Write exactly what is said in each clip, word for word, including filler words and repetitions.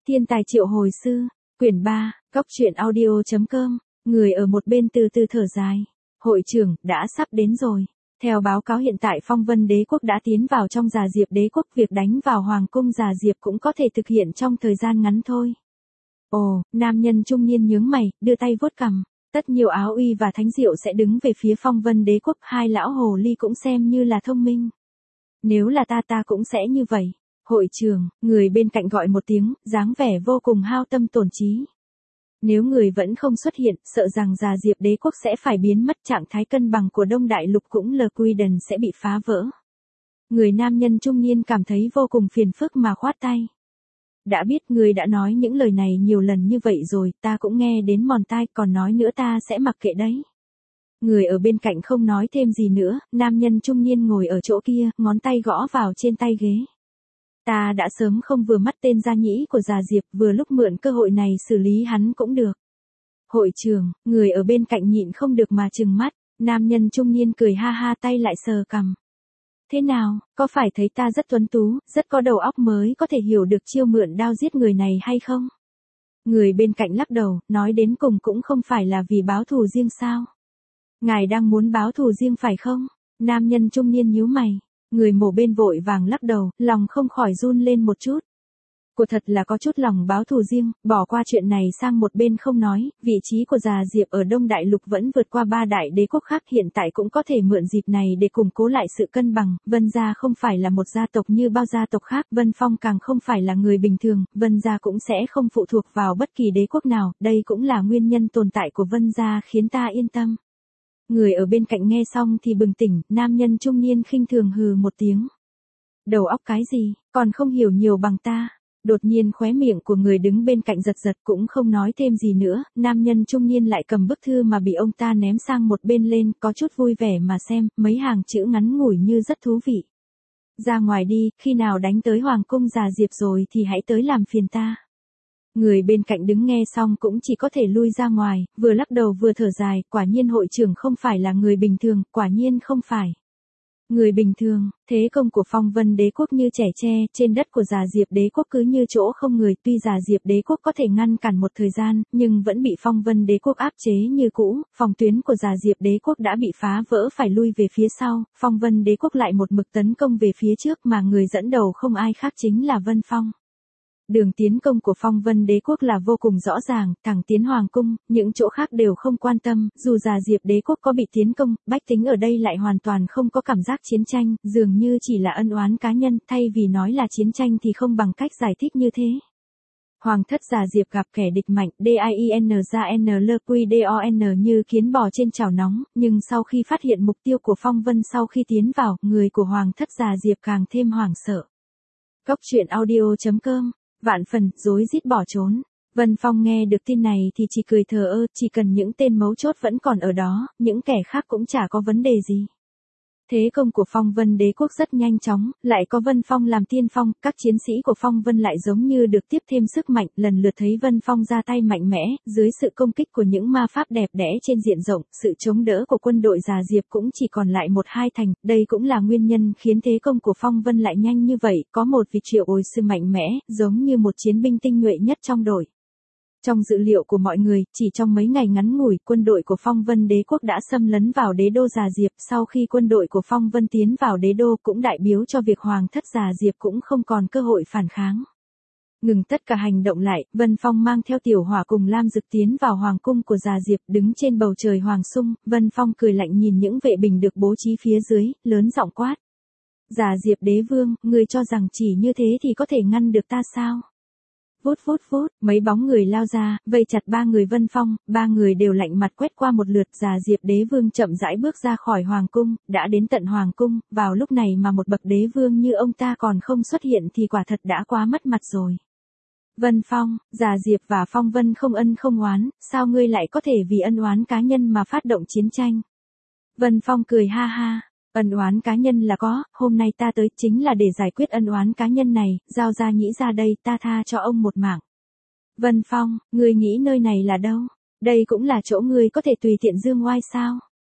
Thiên tài triệu hồi sư, quyển ba, cóc truyện audio.com, người ở một bên từ từ thở dài. Hội trưởng, đã sắp đến rồi. Theo báo cáo hiện tại Phong Vân Đế Quốc đã tiến vào trong Già Diệp Đế Quốc, việc đánh vào Hoàng cung Già Diệp cũng có thể thực hiện trong thời gian ngắn thôi. Ồ, nam nhân trung niên nhướng mày, đưa tay vuốt cằm. Tất nhiều áo uy và thánh diệu sẽ đứng về phía Phong Vân Đế Quốc, hai lão hồ ly cũng xem như là thông minh. Nếu là ta ta cũng sẽ như vậy. Hội trưởng, người bên cạnh gọi một tiếng, dáng vẻ vô cùng hao tâm tổn trí. Nếu người vẫn không xuất hiện, sợ rằng Già Diệp Đế Quốc sẽ phải biến mất, trạng thái cân bằng của Đông Đại Lục cũng lờ quy đần sẽ bị phá vỡ. Người nam nhân trung niên cảm thấy vô cùng phiền phức mà khoát tay. Đã biết người đã nói những lời này nhiều lần như vậy rồi, ta cũng nghe đến mòn tai, còn nói nữa ta sẽ mặc kệ đấy. Người ở bên cạnh không nói thêm gì nữa, nam nhân trung niên ngồi ở chỗ kia, ngón tay gõ vào trên tay ghế. Ta đã sớm không vừa mắt tên gia nhĩ của Già Diệp, vừa lúc mượn cơ hội này xử lý hắn cũng được. Hội trưởng, người ở bên cạnh nhịn không được mà trừng mắt, nam nhân trung niên cười ha ha, tay lại sờ cằm. Thế nào, có phải thấy ta rất tuấn tú, rất có đầu óc mới có thể hiểu được chiêu mượn đao giết người này hay không? Người bên cạnh lắc đầu, nói đến cùng cũng không phải là vì báo thù riêng sao? Ngài đang muốn báo thù riêng phải không? Nam nhân trung niên nhíu mày. Người mổ bên vội vàng lắc đầu, lòng không khỏi run lên một chút. Cô thật là có chút lòng báo thù riêng, bỏ qua chuyện này sang một bên không nói, vị trí của Già Diệp ở Đông Đại Lục vẫn vượt qua ba đại đế quốc khác, hiện tại cũng có thể mượn dịp này để củng cố lại sự cân bằng. Vân gia không phải là một gia tộc như bao gia tộc khác, Vân Phong càng không phải là người bình thường, Vân gia cũng sẽ không phụ thuộc vào bất kỳ đế quốc nào, đây cũng là nguyên nhân tồn tại của Vân gia khiến ta yên tâm. Người ở bên cạnh nghe xong thì bừng tỉnh, nam nhân trung niên khinh thường hừ một tiếng. Đầu óc cái gì, còn không hiểu nhiều bằng ta. Đột nhiên khóe miệng của người đứng bên cạnh giật giật, cũng không nói thêm gì nữa, nam nhân trung niên lại cầm bức thư mà bị ông ta ném sang một bên lên, có chút vui vẻ mà xem, mấy hàng chữ ngắn ngủi như rất thú vị. Ra ngoài đi, khi nào đánh tới Hoàng cung Già Diệp rồi thì hãy tới làm phiền ta. Người bên cạnh đứng nghe xong cũng chỉ có thể lui ra ngoài, vừa lắc đầu vừa thở dài, quả nhiên hội trưởng không phải là người bình thường, quả nhiên không phải. Người bình thường, thế công của Phong Vân Đế Quốc như trẻ tre, trên đất của Già Diệp Đế Quốc cứ như chỗ không người, tuy Già Diệp Đế Quốc có thể ngăn cản một thời gian, nhưng vẫn bị Phong Vân Đế Quốc áp chế như cũ, phòng tuyến của Già Diệp Đế Quốc đã bị phá vỡ phải lui về phía sau, Phong Vân Đế Quốc lại một mực tấn công về phía trước mà người dẫn đầu không ai khác chính là Vân Phong. Đường tiến công của Phong Vân Đế Quốc là vô cùng rõ ràng, thẳng tiến Hoàng cung, những chỗ khác đều không quan tâm, dù Già Diệp Đế Quốc có bị tiến công, bách tính ở đây lại hoàn toàn không có cảm giác chiến tranh, dường như chỉ là ân oán cá nhân, thay vì nói là chiến tranh thì không bằng cách giải thích như thế. Hoàng thất Già Diệp gặp kẻ địch mạnh, D-I-N ra N L Q D O N như kiến bò trên chảo nóng, nhưng sau khi phát hiện mục tiêu của Phong Vân sau khi tiến vào, người của Hoàng thất Già Diệp càng thêm hoảng sợ. Cóc truyện audio.com, vạn phần, rối rít bỏ trốn. Vân Phong nghe được tin này thì chỉ cười thờ ơ, chỉ cần những tên mấu chốt vẫn còn ở đó, những kẻ khác cũng chả có vấn đề gì. Thế công của Phong Vân Đế Quốc rất nhanh chóng, lại có Vân Phong làm tiên phong, các chiến sĩ của Phong Vân lại giống như được tiếp thêm sức mạnh, lần lượt thấy Vân Phong ra tay mạnh mẽ, dưới sự công kích của những ma pháp đẹp đẽ trên diện rộng, sự chống đỡ của quân đội Già Diệp cũng chỉ còn lại một hai thành, đây cũng là nguyên nhân khiến thế công của Phong Vân lại nhanh như vậy, có một vị triệu hồi sư mạnh mẽ, giống như một chiến binh tinh nhuệ nhất trong đội. Trong dự liệu của mọi người, chỉ trong mấy ngày ngắn ngủi, quân đội của Phong Vân Đế Quốc đã xâm lấn vào đế đô Già Diệp, sau khi quân đội của Phong Vân tiến vào đế đô cũng đại biểu cho việc Hoàng thất Già Diệp cũng không còn cơ hội phản kháng. Ngừng tất cả hành động lại, Vân Phong mang theo Tiểu Hỏa cùng Lam Dực tiến vào Hoàng cung của Già Diệp, đứng trên bầu trời hoàng sung, Vân Phong cười lạnh nhìn những vệ binh được bố trí phía dưới, lớn giọng quát. Già Diệp Đế Vương, ngươi cho rằng chỉ như thế thì có thể ngăn được ta sao? Vút vút vút, mấy bóng người lao ra, vây chặt ba người Vân Phong, ba người đều lạnh mặt quét qua một lượt. Già Diệp Đế Vương chậm rãi bước ra khỏi Hoàng cung, đã đến tận Hoàng cung, vào lúc này mà một bậc đế vương như ông ta còn không xuất hiện thì quả thật đã quá mất mặt rồi. Vân Phong, Già Diệp và Phong Vân không ân không oán, sao ngươi lại có thể vì ân oán cá nhân mà phát động chiến tranh? Vân Phong cười ha ha. Ân oán cá nhân là có, hôm nay ta tới chính là để giải quyết ân oán cá nhân này, giao ra nhĩ ra đây, ta tha cho ông một mạng. Vân Phong, ngươi nghĩ nơi này là đâu? Đây cũng là chỗ ngươi có thể tùy tiện dương oai sao?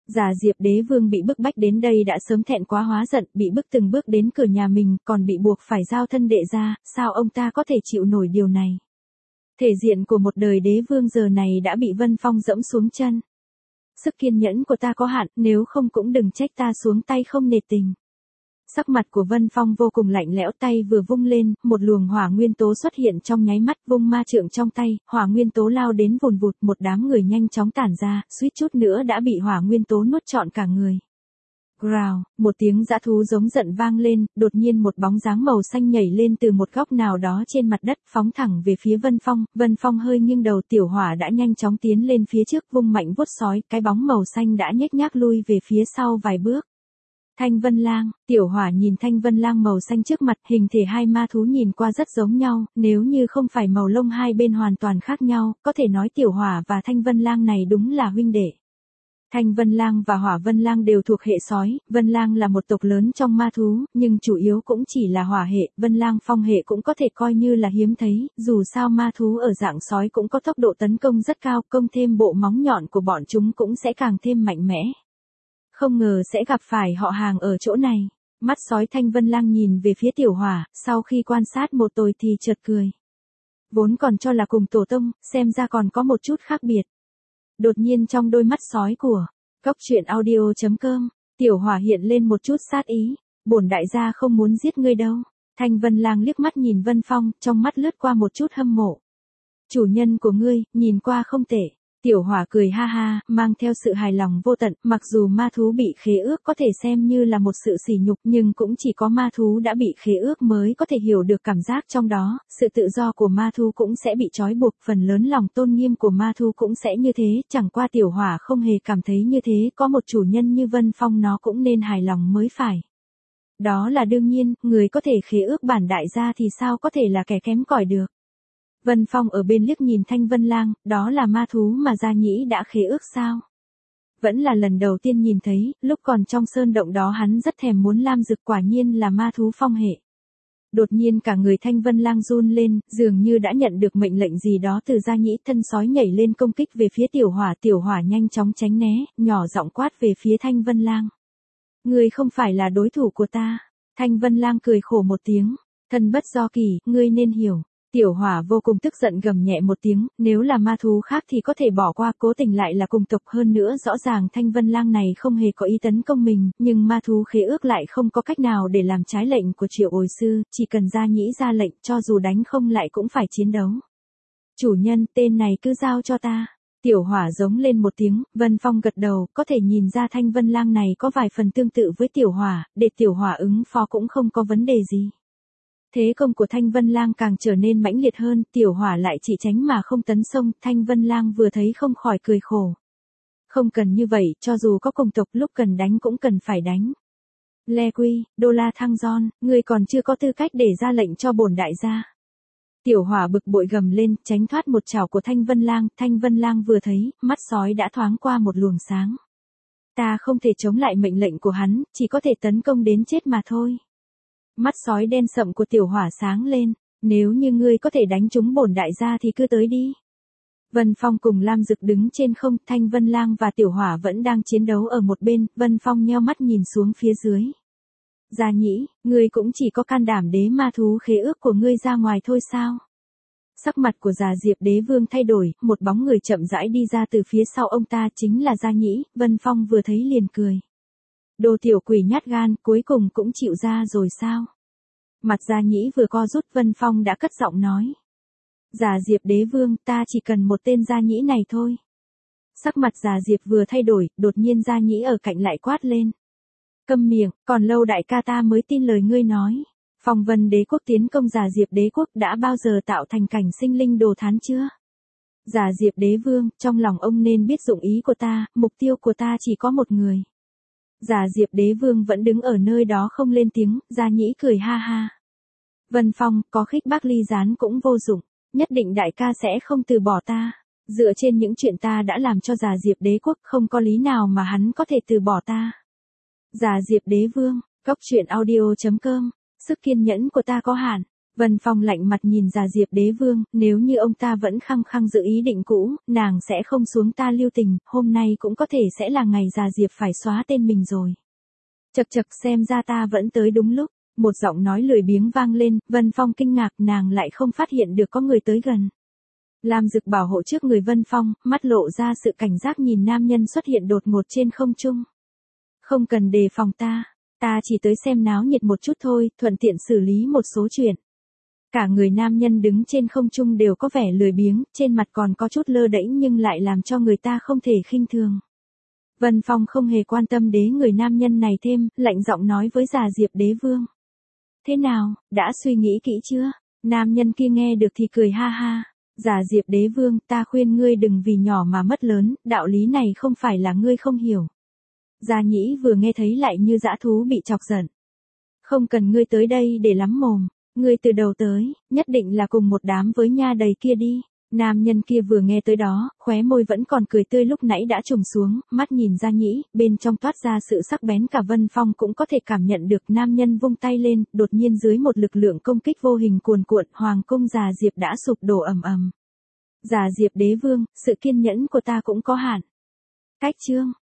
Già Diệp Đế Vương bị bức bách đến đây đã sớm thẹn quá hóa giận, bị bức từng bước đến cửa nhà mình, còn bị buộc phải giao thân đệ ra, sao ông ta có thể chịu nổi điều này? Thể diện của một đời đế vương giờ này đã bị Vân Phong dẫm xuống chân. Sức kiên nhẫn của ta có hạn, nếu không cũng đừng trách ta xuống tay không nể tình. Sắc mặt của Vân Phong vô cùng lạnh lẽo, tay vừa vung lên, một luồng hỏa nguyên tố xuất hiện trong nháy mắt, vung ma trượng trong tay, hỏa nguyên tố lao đến vùn vụt, một đám người nhanh chóng tản ra, suýt chút nữa đã bị hỏa nguyên tố nuốt trọn cả người. Growl, một tiếng dã thú giống giận vang lên, đột nhiên một bóng dáng màu xanh nhảy lên từ một góc nào đó trên mặt đất, phóng thẳng về phía Vân Phong. Vân Phong hơi nghiêng đầu, tiểu hỏa đã nhanh chóng tiến lên phía trước, vung mạnh vuốt sói, cái bóng màu xanh đã nhếch nhác lui về phía sau vài bước. Thanh Vân Lang, tiểu hỏa nhìn Thanh Vân Lang màu xanh trước mặt, hình thể hai ma thú nhìn qua rất giống nhau, nếu như không phải màu lông hai bên hoàn toàn khác nhau, có thể nói tiểu hỏa và Thanh Vân Lang này đúng là huynh đệ. Thanh Vân Lang và Hỏa Vân Lang đều thuộc hệ sói, Vân Lang là một tộc lớn trong ma thú, nhưng chủ yếu cũng chỉ là hỏa hệ, Vân Lang phong hệ cũng có thể coi như là hiếm thấy, dù sao ma thú ở dạng sói cũng có tốc độ tấn công rất cao, công thêm bộ móng nhọn của bọn chúng cũng sẽ càng thêm mạnh mẽ. Không ngờ sẽ gặp phải họ hàng ở chỗ này. Mắt sói Thanh Vân Lang nhìn về phía tiểu hỏa, sau khi quan sát một hồi thì chợt cười. Vốn còn cho là cùng tổ tông, xem ra còn có một chút khác biệt. Đột nhiên trong đôi mắt sói của Cốc Truyện Audio chấm com, tiểu hỏa hiện lên một chút sát ý. Bổn đại gia không muốn giết ngươi đâu. Thanh Vân Lang liếc mắt nhìn Vân Phong, trong mắt lướt qua một chút hâm mộ. Chủ nhân của ngươi, nhìn qua không tệ. Tiểu hỏa cười ha ha, mang theo sự hài lòng vô tận, mặc dù ma thú bị khế ước có thể xem như là một sự sỉ nhục, nhưng cũng chỉ có ma thú đã bị khế ước mới có thể hiểu được cảm giác trong đó, sự tự do của ma thú cũng sẽ bị trói buộc, phần lớn lòng tôn nghiêm của ma thú cũng sẽ như thế, chẳng qua tiểu hỏa không hề cảm thấy như thế, có một chủ nhân như Vân Phong nó cũng nên hài lòng mới phải. Đó là đương nhiên, người có thể khế ước bản đại gia thì sao có thể là kẻ kém cỏi được. Vân Phong ở bên liếc nhìn Thanh Vân Lang, đó là ma thú mà Gia Nhĩ đã khế ước sao? Vẫn là lần đầu tiên nhìn thấy, lúc còn trong sơn động đó hắn rất thèm muốn lam dực, quả nhiên là ma thú phong hệ. Đột nhiên cả người Thanh Vân Lang run lên, dường như đã nhận được mệnh lệnh gì đó từ Gia Nhĩ, thân sói nhảy lên công kích về phía tiểu hỏa, tiểu hỏa nhanh chóng tránh né, nhỏ giọng quát về phía Thanh Vân Lang. Ngươi không phải là đối thủ của ta. Thanh Vân Lang cười khổ một tiếng, thân bất do kỳ, ngươi nên hiểu. Tiểu hỏa vô cùng tức giận gầm nhẹ một tiếng, nếu là ma thú khác thì có thể bỏ qua, cố tình lại là cùng tộc, hơn nữa rõ ràng Thanh Vân Lang này không hề có ý tấn công mình, nhưng ma thú khế ước lại không có cách nào để làm trái lệnh của Triệu Ồi Sư, chỉ cần Gia Nhĩ ra lệnh, cho dù đánh không lại cũng phải chiến đấu. Chủ nhân, tên này cứ giao cho ta. Tiểu hỏa giống lên một tiếng, Vân Phong gật đầu, có thể nhìn ra Thanh Vân Lang này có vài phần tương tự với tiểu hỏa, để tiểu hỏa ứng phó cũng không có vấn đề gì. Thế công của Thanh Vân Lang càng trở nên mãnh liệt hơn, tiểu hỏa lại chỉ tránh mà không tấn công, Thanh Vân Lang vừa thấy không khỏi cười khổ. Không cần như vậy, cho dù có cùng tộc lúc cần đánh cũng cần phải đánh. Lê Quy, Đô La Thăng Gion, ngươi còn chưa có tư cách để ra lệnh cho bổn đại gia. Tiểu hỏa bực bội gầm lên, tránh thoát một chảo của Thanh Vân Lang, Thanh Vân Lang vừa thấy, mắt sói đã thoáng qua một luồng sáng. Ta không thể chống lại mệnh lệnh của hắn, chỉ có thể tấn công đến chết mà thôi. Mắt sói đen sậm của tiểu hỏa sáng lên, nếu như ngươi có thể đánh trúng bổn đại gia thì cứ tới đi. Vân Phong cùng Lam Dực đứng trên không, Thanh Vân Lang và tiểu hỏa vẫn đang chiến đấu ở một bên, Vân Phong nheo mắt nhìn xuống phía dưới. Gia Nhĩ, ngươi cũng chỉ có can đảm đế ma thú khế ước của ngươi ra ngoài thôi sao? Sắc mặt của Già Diệp Đế Vương thay đổi, một bóng người chậm rãi đi ra từ phía sau ông ta, chính là Gia Nhĩ, Vân Phong vừa thấy liền cười. Đồ tiểu quỷ nhát gan, cuối cùng cũng chịu ra rồi sao? Mặt Gia Nhĩ vừa co rút, Vân Phong đã cất giọng nói. Già Diệp Đế Vương, ta chỉ cần một tên Gia Nhĩ này thôi. Sắc mặt Già Diệp vừa thay đổi, đột nhiên Gia Nhĩ ở cạnh lại quát lên. Câm miệng, còn lâu đại ca ta mới tin lời ngươi nói. Phong Vân Đế Quốc tiến công Già Diệp Đế Quốc đã bao giờ tạo thành cảnh sinh linh đồ thán chưa? Già Diệp Đế Vương, trong lòng ông nên biết dụng ý của ta, mục tiêu của ta chỉ có một người. Già Diệp Đế Vương vẫn đứng ở nơi đó không lên tiếng, Gia Nhĩ cười ha ha. Vân Phong, có khích bác ly gián cũng vô dụng, nhất định đại ca sẽ không từ bỏ ta. Dựa trên những chuyện ta đã làm cho Già Diệp Đế Quốc, không có lý nào mà hắn có thể từ bỏ ta. Già Diệp Đế Vương, Cốc Truyện Audio chấm com, sức kiên nhẫn của ta có hạn. Vân Phong lạnh mặt nhìn Già Diệp Đế Vương, nếu như ông ta vẫn khăng khăng giữ ý định cũ, nàng sẽ không xuống ta lưu tình, hôm nay cũng có thể sẽ là ngày Già Diệp phải xóa tên mình rồi. Chậc chậc, xem ra ta vẫn tới đúng lúc. Một giọng nói lười biếng vang lên, Vân Phong kinh ngạc, nàng lại không phát hiện được có người tới gần. Lam Dực bảo hộ trước người Vân Phong, mắt lộ ra sự cảnh giác nhìn nam nhân xuất hiện đột ngột trên không trung. Không cần đề phòng ta, ta chỉ tới xem náo nhiệt một chút thôi, thuận tiện xử lý một số chuyện. Cả người nam nhân đứng trên không trung đều có vẻ lười biếng, trên mặt còn có chút lơ đễnh nhưng lại làm cho người ta không thể khinh thường. Vân Phong không hề quan tâm đến người nam nhân này thêm, lạnh giọng nói với Già Diệp Đế Vương. Thế nào, đã suy nghĩ kỹ chưa? Nam nhân kia nghe được thì cười ha ha. Già Diệp Đế Vương, ta khuyên ngươi đừng vì nhỏ mà mất lớn, đạo lý này không phải là ngươi không hiểu. Gia Nhĩ vừa nghe thấy lại như dã thú bị chọc giận. Không cần ngươi tới đây để lắm mồm, ngươi từ đầu tới, nhất định là cùng một đám với nha đầy kia đi. Nam nhân kia vừa nghe tới đó, khóe môi vẫn còn cười tươi lúc nãy đã trùng xuống, mắt nhìn Gia Nhĩ, bên trong toát ra sự sắc bén, cả Vân Phong cũng có thể cảm nhận được. Nam nhân vung tay lên, đột nhiên dưới một lực lượng công kích vô hình cuồn cuộn, hoàng cung Già Diệp đã sụp đổ ầm ầm. Già Diệp Đế Vương, sự kiên nhẫn của ta cũng có hạn. Cách chương